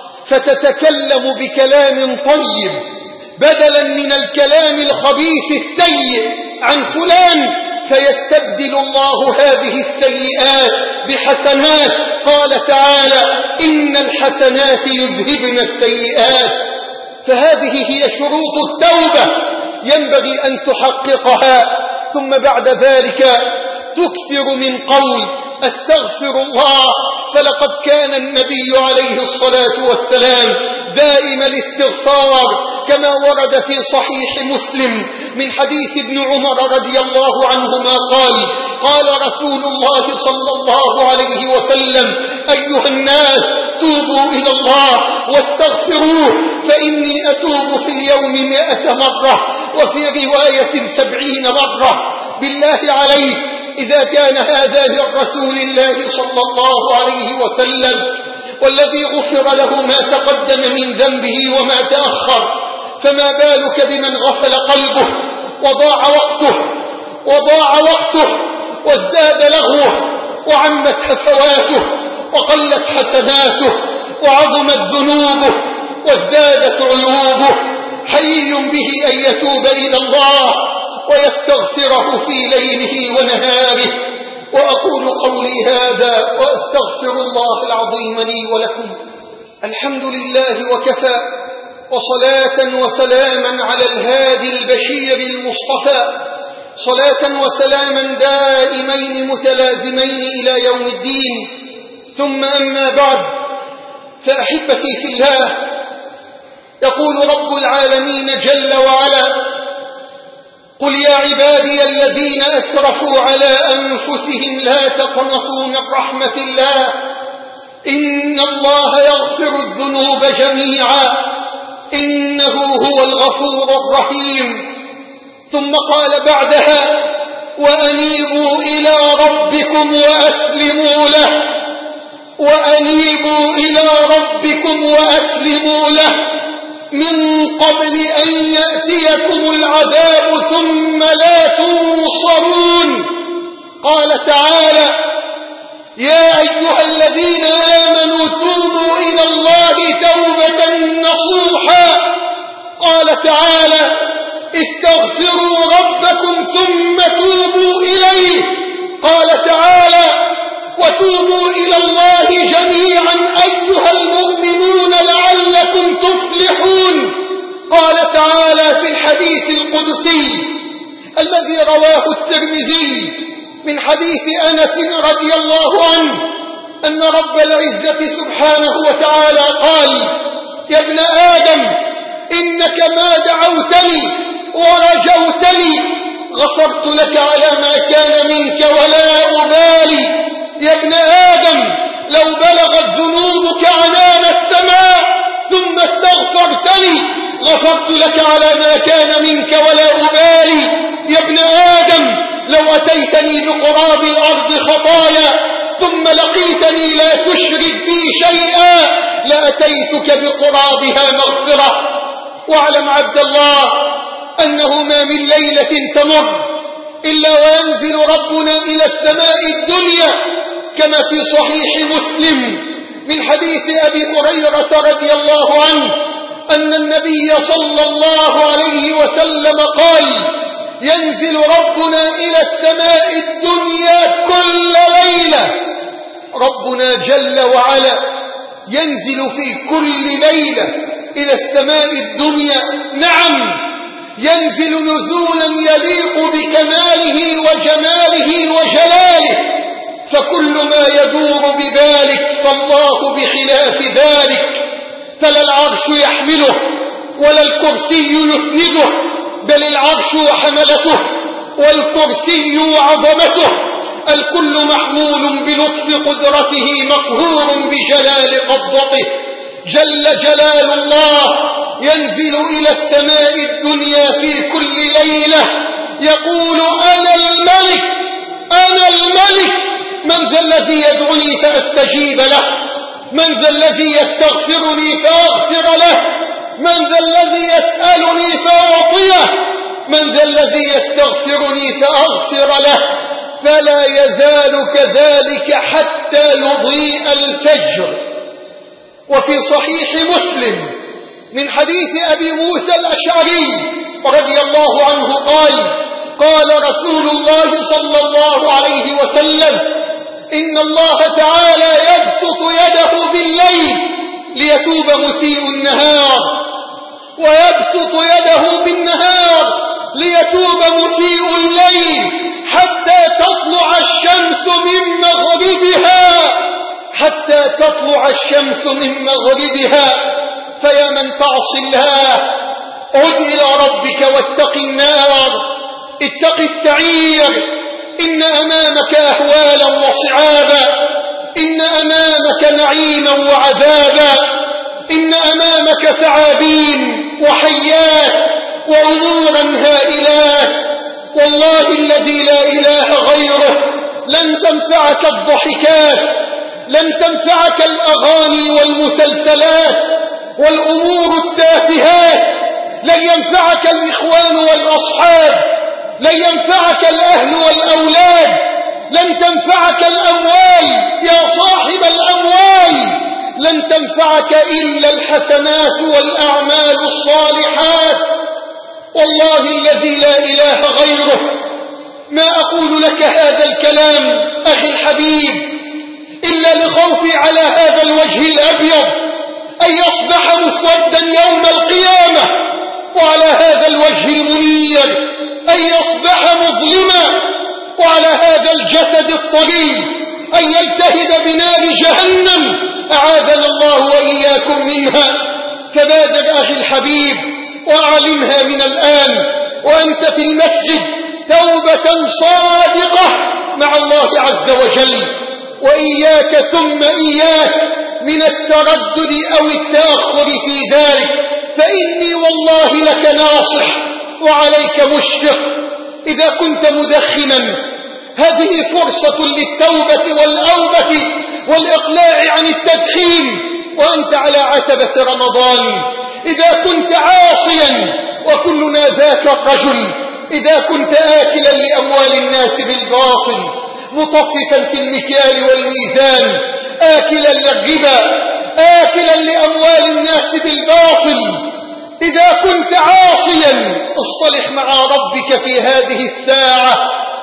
فتتكلم بكلام طيب بدلا من الكلام الخبيث السيء عن فلان، فيستبدل الله هذه السيئات بحسنات. قال تعالى: إن الحسنات يذهبن السيئات. فهذه هي شروط التوبة، ينبغي أن تحققها. ثم بعد ذلك تكثر من قول: أستغفر الله. فلقد كان النبي عليه الصلاة والسلام دائم الاستغفار، كما ورد في صحيح مسلم من حديث ابن عمر رضي الله عنهما قال: قال رسول الله صلى الله عليه وسلم: أيها الناس، توبوا إلى الله واستغفروه، فإني أتوب في اليوم 100 مرة، وفي رواية 70 مرة. بالله عليك، إذا كان هذا للرسول الله صلى الله عليه وسلم والذي غفر له ما تقدم من ذنبه وما تأخر، فما بالك بمن غفل قلبه وضاع وقته وازداد لغوه وعمت هفواته وقلت حسناته وعظمت ذنوبه وازدادت عيوبه. حي به أن يتوب إلى الله ويستغفره في ليله ونهاره. وأقول قولي هذا وأستغفر الله العظيم لي ولكم. الحمد لله وكفى، وصلاة وسلاما على الهادي البشير المصطفى، صلاة وسلاما دائمين متلازمين إلى يوم الدين. ثم أما بعد، فأحبتي في الله، يقول رب العالمين جل وعلا: قل يا عبادي الذين أسرفوا على أنفسهم لا تقنطوا من رحمة الله، إن الله يغفر الذنوب جميعا، إنه هو الغفور الرحيم. ثم قال بعدها: وأنيبوا إلى ربكم وأسلموا له، وأنيبوا إلى ربكم وأسلموا له من قبل أن يأتيكم العذاب ثم لا تنصرون. قال تعالى: يا أيها الذين آمنوا توبوا إلى الله توبة نصوحا. قال تعالى: استغفروا ربكم ثم توبوا إليه. قال تعالى: وتوبوا إلى الله جميعا أيها المؤمنون لعلكم تفلحون. قال تعالى في الحديث القدسي الذي رواه الترمذي من حديث أنس رضي الله عنه أن رب العزة سبحانه وتعالى قال: يا ابن آدم، إنك ما دعوتني ورجوتني غفرت لك على ما كان منك ولا أبالي. يا ابن آدم، لو بلغت ذنوبك عنان السماء ثم استغفرتني غفرت لك على ما كان منك ولا أبالي. يا ابن آدم لو أتيتني بقراب الأرض خطايا ثم لقيتني لا تشرك بي شيئا لأتيتك بقرابها مغفرة. واعلم عبد الله أنه ما من ليلة تمر إلا وينزل ربنا إلى السماء الدنيا كما في صحيح مسلم من حديث أبي هريرة رضي الله عنه أن النبي صلى الله عليه وسلم قال ينزل ربنا إلى السماء الدنيا كل ليلة. ربنا جل وعلا ينزل في كل ليلة إلى السماء الدنيا. نعم ينزل نزولا يليق بكماله وجماله وجلاله، فكل ما يدور ببالك فالله بخلاف ذلك. فلا العرش يحمله ولا الكرسي يسنده، بل العرش وحملته والكرسي وعظمته الكل محمول بلطف قدرته مقهور بجلال قبضته. جل جلال الله ينزل إلى السماء الدنيا في كل ليلة يقول أنا الملك أنا الملك، من ذا الذي يدعوني فأستجيب له؟ من ذا الذي يستغفرني فأغفر له؟ من ذا الذي يسألني فأعطيه؟ من ذا الذي يستغفرني فأغفر له؟ فلا يزال كذلك حتى يضيء الفجر. وفي صحيح مسلم من حديث أبي موسى الأشعري رضي الله عنه قال رسول الله صلى الله عليه وسلم إن الله تعالى يبسط يده بالليل ليتوب مسيء النهار، ويبسط يده بالنهار ليتوب مسيء الليل حتى تطلع الشمس من مغربها فيا من تعصي الله عد إلى ربك واتق النار، اتق السعير، إن أمامك أهوالا وصعابا، إن أمامك نعيما وعذابا، إن أمامك ثعابين وحيات وأمورا هائلات. والله الذي لا إله غيره لن تنفعك الضحكات، لن تنفعك الأغاني والمسلسلات والأمور التافهات، لن ينفعك الإخوان والأصحاب، لن ينفعك الأهل والأولاد، لن تنفعك الأموال يا صاحب الأموال، لن تنفعك إلا الحسنات والأعمال الصالحات. والله الذي لا إله غيره ما أقول لك هذا الكلام أخي الحبيب إلا لخوفي على هذا الوجه الأبيض أن يصبح مسودا يوم القيامة، وعلى هذا الوجه المنير أن يصبح مظلما، وعلى هذا الجسد الطريق أن يلتهب بنار جهنم أعاذنا الله وإياكم منها. فبادر أخي الحبيب وأعلمها من الآن وأنت في المسجد توبة صادقة مع الله عز وجل، وإياك ثم إياك من التردد أو التأخر في ذلك، فإني والله لك ناصح وعليك مشفق. إذا كنت مدخنا هذه فرصة للتوبة والأوبة والإقلاع عن التدخين وأنت على عتبة رمضان. إذا كنت عاصيا وكلنا ذاك الرجل، إذا كنت آكلا لأموال الناس بالباطل مطففا في المكيال والميزان، آكلا للربا، آكلا لأموال الناس بالباطل، إذا كنت عاصيا اصطلح مع ربك في هذه الساعة،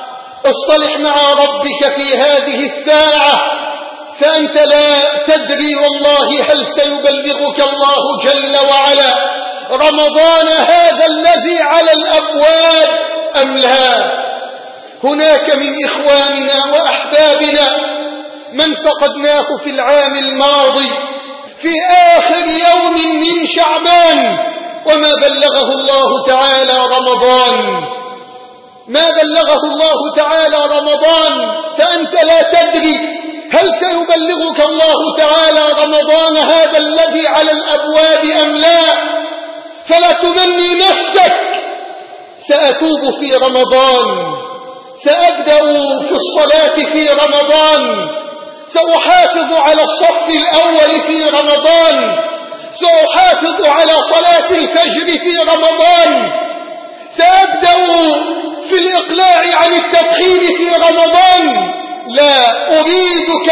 اصطلح مع ربك في هذه الساعة، فأنت لا تدري والله هل سيبلغك الله جل وعلا رمضان هذا الذي على الأبواب أم لا. هناك من إخواننا وأحبابنا من فقدناه في العام الماضي في آخر يوم من شعبان وما بلغه الله تعالى رمضان، ما بلغه الله تعالى رمضان، فأنت لا تدري هل سيبلغك الله تعالى رمضان هذا الذي على الأبواب أم لا؟ فلا تمني نفسك. سأتوب في رمضان، سأبدأ في الصلاة في رمضان، سأحافظ على الصف الأول في رمضان، سأحافظ على صلاة الفجر في رمضان، سأبدأ في الإقلاع عن التدخين في رمضان. لا، أريدك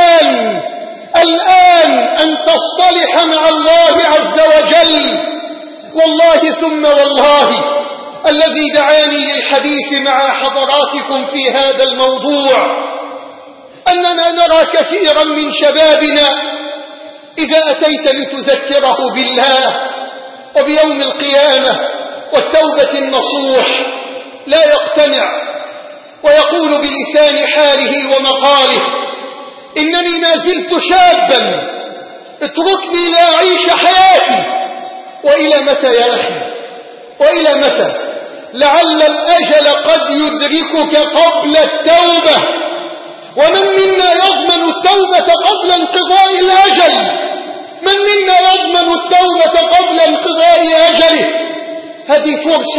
الآن أن تصطلح مع الله عز وجل. والله ثم والله الذي دعاني للحديث مع حضراتكم في هذا الموضوع أننا نرى كثيرا من شبابنا إذا أتيت لتذكره بالله وبيوم القيامة والتوبة النصوح لا يقتنع، ويقول بلسان حاله ومقاله: إنني ما زلت شابا، اتركني لا أعيش حياتي. وإلى متى يا أخي؟ وإلى متى؟ لعل الأجل قد يدركك قبل التوبة، ومن منا يضمن التوبة قبل انقضاء الأجل؟ من منا يضمن التوبة قبل انقضاء أجله؟ هذه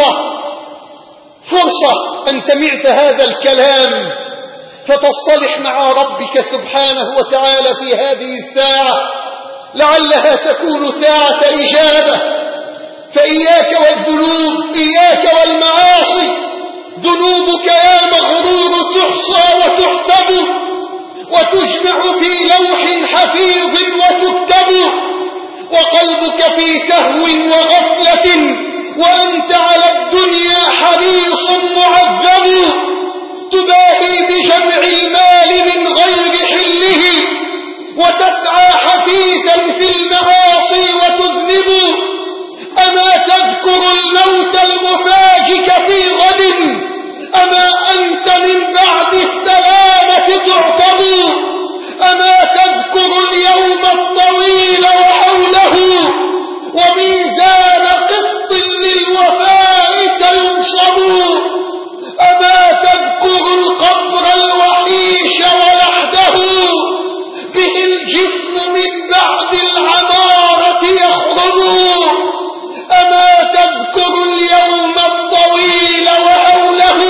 فرصة أن سمعت هذا الكلام فتصطلح مع ربك سبحانه وتعالى في هذه الساعة، لعلها تكون ساعة إجابة. فإياك والذنوب، إياك والمعاصي. ذنوبك يا مغرور تحصى وتحسب وتجمع في لوح حفيظ وتكتب، وقلبك في سهو وغفلة وأنت على الدنيا حريص معذب. تباهي بجمع المال من غير حله وتسعى حثيثا في المعاصي وتذنب. أما تذكر الموت المفاجئ في غد؟ أما أنت من بعد السلامة تعتب؟ أما تذكر اليوم الطويل وحوله وميزان قسط للوفاء سينصب؟ أما تذكر القبر الوحيش ووحده به الجسم من بعد العمارة يخرج؟ أما تذكر اليوم الطويل وهوله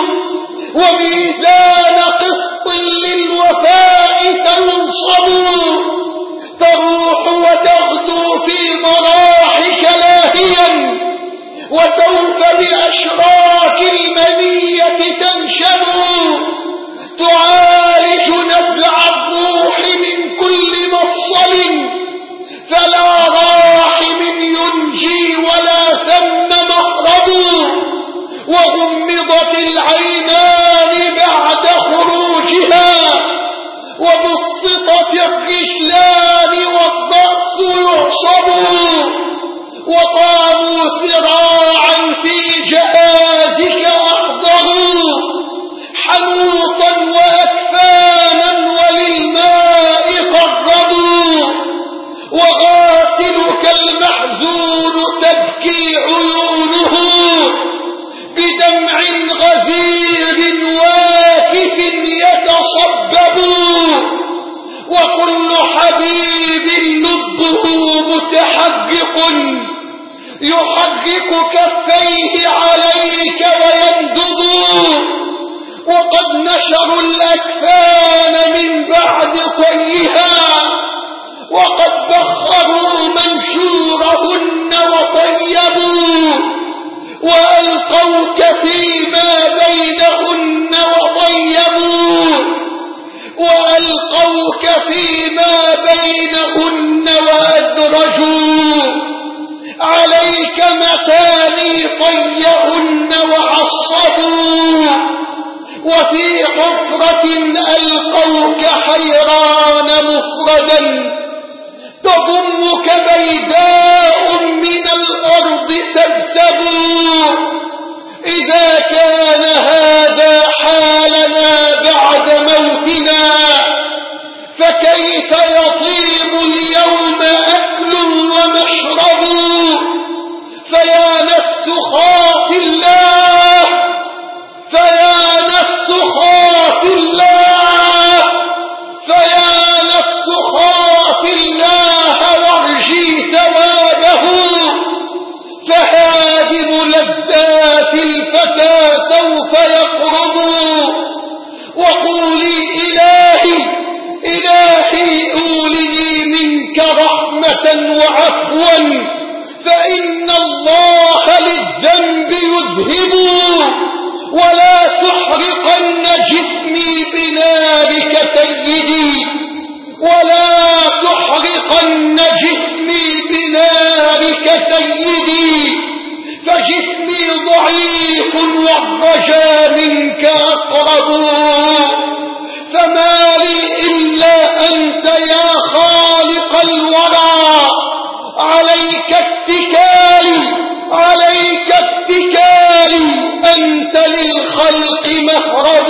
وميزان قسط للوفاء سينصب؟ تروح وتغدو في مراحك لاهيا وسوف بأشراك المنية تنشب. تعالج نزع الروح من كل مفصل فلا راحم ينجي ولا ثم مهرب. وغمضت العينان بعد خروجها وبسطت الرجلان والضأس يعصب. وقاموا سراعا في جهازك أحضروا حنوطا وأكفانا وللماء قربوا. وغاسلك المحزون تبكي عيونه بدمع غزير واكف يتصبب. وكل حبيب لبه متحقق يحرك كفيه عليك ويندب. وقد نشروا الأكفان من بعد طيها وقد بخروا منشورهن وطيبوا. وألقوك فيما بينهن وطيبوا. وألقوك فيما بينهن وأدرجوا عليك مثاني طيهن وعصبوا. وفي حفرة ألقوك حيران مفردا تضمك بيداء من الأرض سبسبوا. إذا كان هذا حالنا بعد موتنا فكيف يطيب اليوم أكل ومشرب. فيا نفس خاف الله، فيا نفس خاف الله، متى سوف يقرب. وقولي إلهي أولي منك رحمة وعفوا، فإن الله للذنب يذهب. ولا تحرقن جسمي بنارك سيدي، ولا تحرقن جسمي بنارك سيدي، فجسمي ضعيف والرجا منك أقرب. فما لي إلا أنت يا خالق الورى، عليك اتكالي، أنت للخلق مهرب.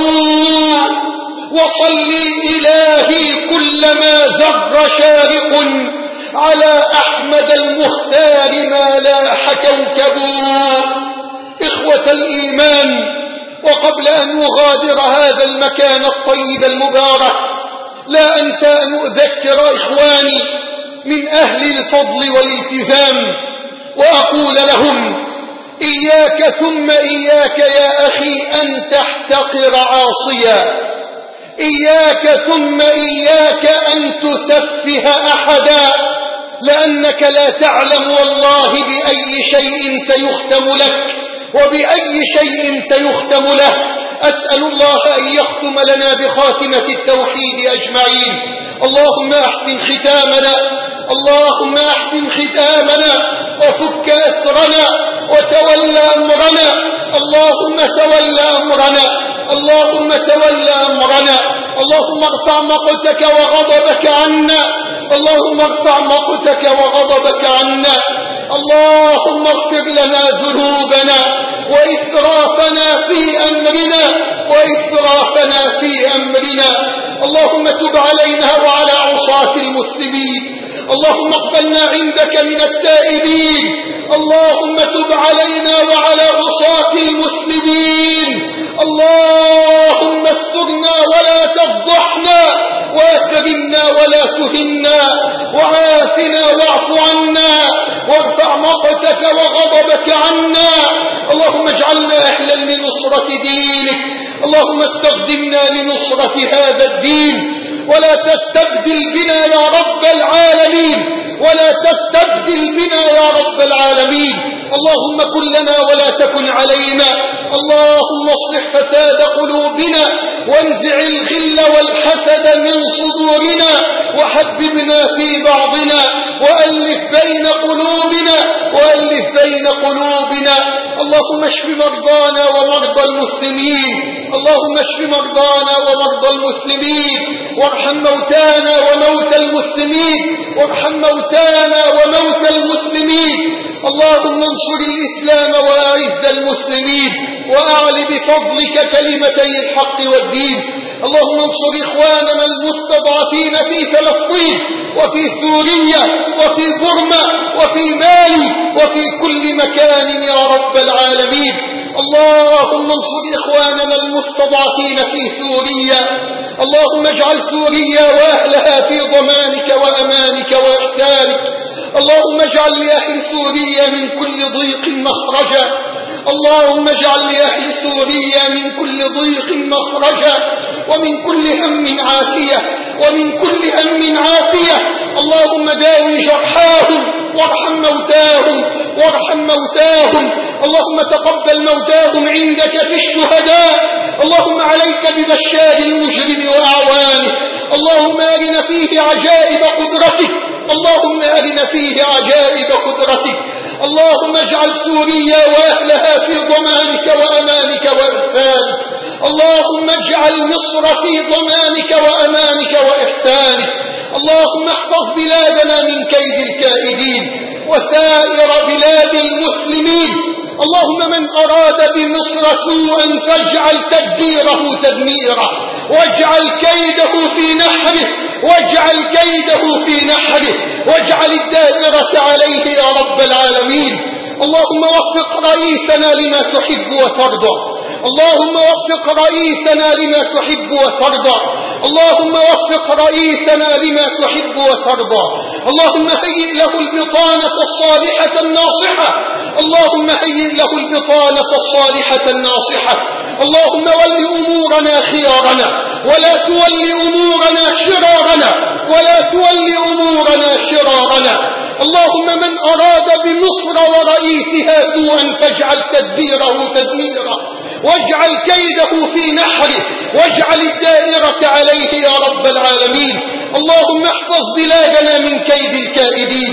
وصلي إلهي كلما ذر شارق على أحمد المختار ما لاح كوكب. إخوة الإيمان، وقبل أن أغادر هذا المكان الطيب المبارك لا أنسى أن أذكر إخواني من أهل الفضل والالتزام وأقول لهم: إياك ثم إياك يا أخي أن تحتقر عاصيا، إياك ثم إياك أن تسفه أحدا، لأنك لا تعلم والله بأي شيء سيختم لك وبأي شيء سيختم له. أسأل الله أن يختم لنا بخاتمة التوحيد أجمعين. اللهم أحسن ختامنا، اللهم أحسن ختامنا، وفك أسرنا، وتولى أمرنا، اللهم تولى أمرنا، اللهم تولى أمرنا، اللهم ارفع مقتك وغضبك عنا، اللهم ارفع مقتك وغضبك عنا، اللهم اغفر لنا ذنوبنا وإسرافنا في أمرنا، اللهم تب علينا وعلى عصاة المسلمين، اللهم اقبلنا عندك من التائبين، اللهم تب علينا وعلى عصاة المسلمين، اللهم استرنا ولا تفضحنا، واكرمنا ولا تهنا، وعافنا واعف عنا، وارفع مقتك وغضبك عنا، اللهم اجعلنا أهلا لنصرة دينك، اللهم استخدمنا لنصرة هذا الدين، ولا تستبدل بنا يا رب العالمين، ولا تستبدل بنا يا رب العالمين، اللهم كن لنا ولا تكن علينا، اللهم اصلح فساد قلوبنا، وانزع الغل والحسد من صدورنا، وحببنا في بعضنا، وألف بين قلوبنا، اللهم اشف مرضانا ومرضى المسلمين، اللهم اشف مرضانا ومرضى المسلمين، وارحم موتانا وموتى المسلمين، وارحم موتانا وموتى المسلمين، اللهم انصر الإسلام وأعز المسلمين، وأعل بفضلك كلمتي الحق والدين، اللهم انصر إخواننا المستضعفين في فلسطين وفي سوريا وفي بورما وفي مالي وفي كل مكان يا رب العالمين، اللهم انصر إخواننا المستضعفين في سوريا، اللهم اجعل سوريا وأهلها في ضمانك وأمانك وإحسانك، اللهم اجعل لأهل سوريا من كل ضيق مخرجا، اللهم اجعل لأهل سوريا من كل ضيق مخرجا، ومن كل هم عافية، ومن كل هم عافية، اللهم داوي جرحاهم وارحم موتاهم، اللهم تقبل موتاهم عندك في الشهداء، اللهم عليك ببشار المجرم وأعوانه، اللهم أرنا فيه عجائب قدرتك، اللهم أرنا فيه عجائب قدرتك، اللهم اجعل سوريا وأهلها في ضمانك وأمانك وإحسانك، اللهم اجعل مصر في ضمانك وأمانك وإحسانك، اللهم احفظ بلادنا من كيد الكائدين وسائر بلاد المسلمين، اللهم من أراد بمصر سوءا فاجعل تدبيره تدميره، واجعل كيده في نحره، واجعل الدائرة عليه يا رب العالمين، اللهم وفق رئيسنا لما تحب وترضى، اللهم وفق رئيسنا لما تحب وترضى، اللهم وفق رئيسنا لما تحب وترضى، اللهم هيئ له البطانة الصالحة الناصحة، اللهم اللهم هيئ له البطانة الصالحة الناصحة. اللهم ول أمورنا خيارنا ولا تول أمورنا شرارنا اللهم من أراد بمصر ورئيسها سوءا فاجعل تدبيره تدميرا واجعل كيده في نحره واجعل الدائرة عليه يا رب العالمين. اللهم احفظ بلادنا من كيد الكائدين.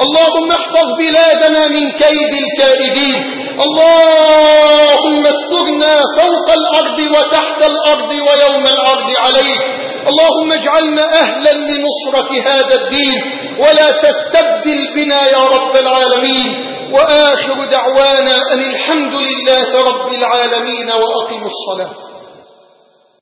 اللهم استرنا فوق الأرض وتحت الأرض ويوم العرض عليك. اللهم اجعلنا أهلا لنصرة هذا الدين ولا تستبدل بنا يا رب العالمين. وآخر دعوانا أن الحمد لله رب العالمين وأقم الصلاة.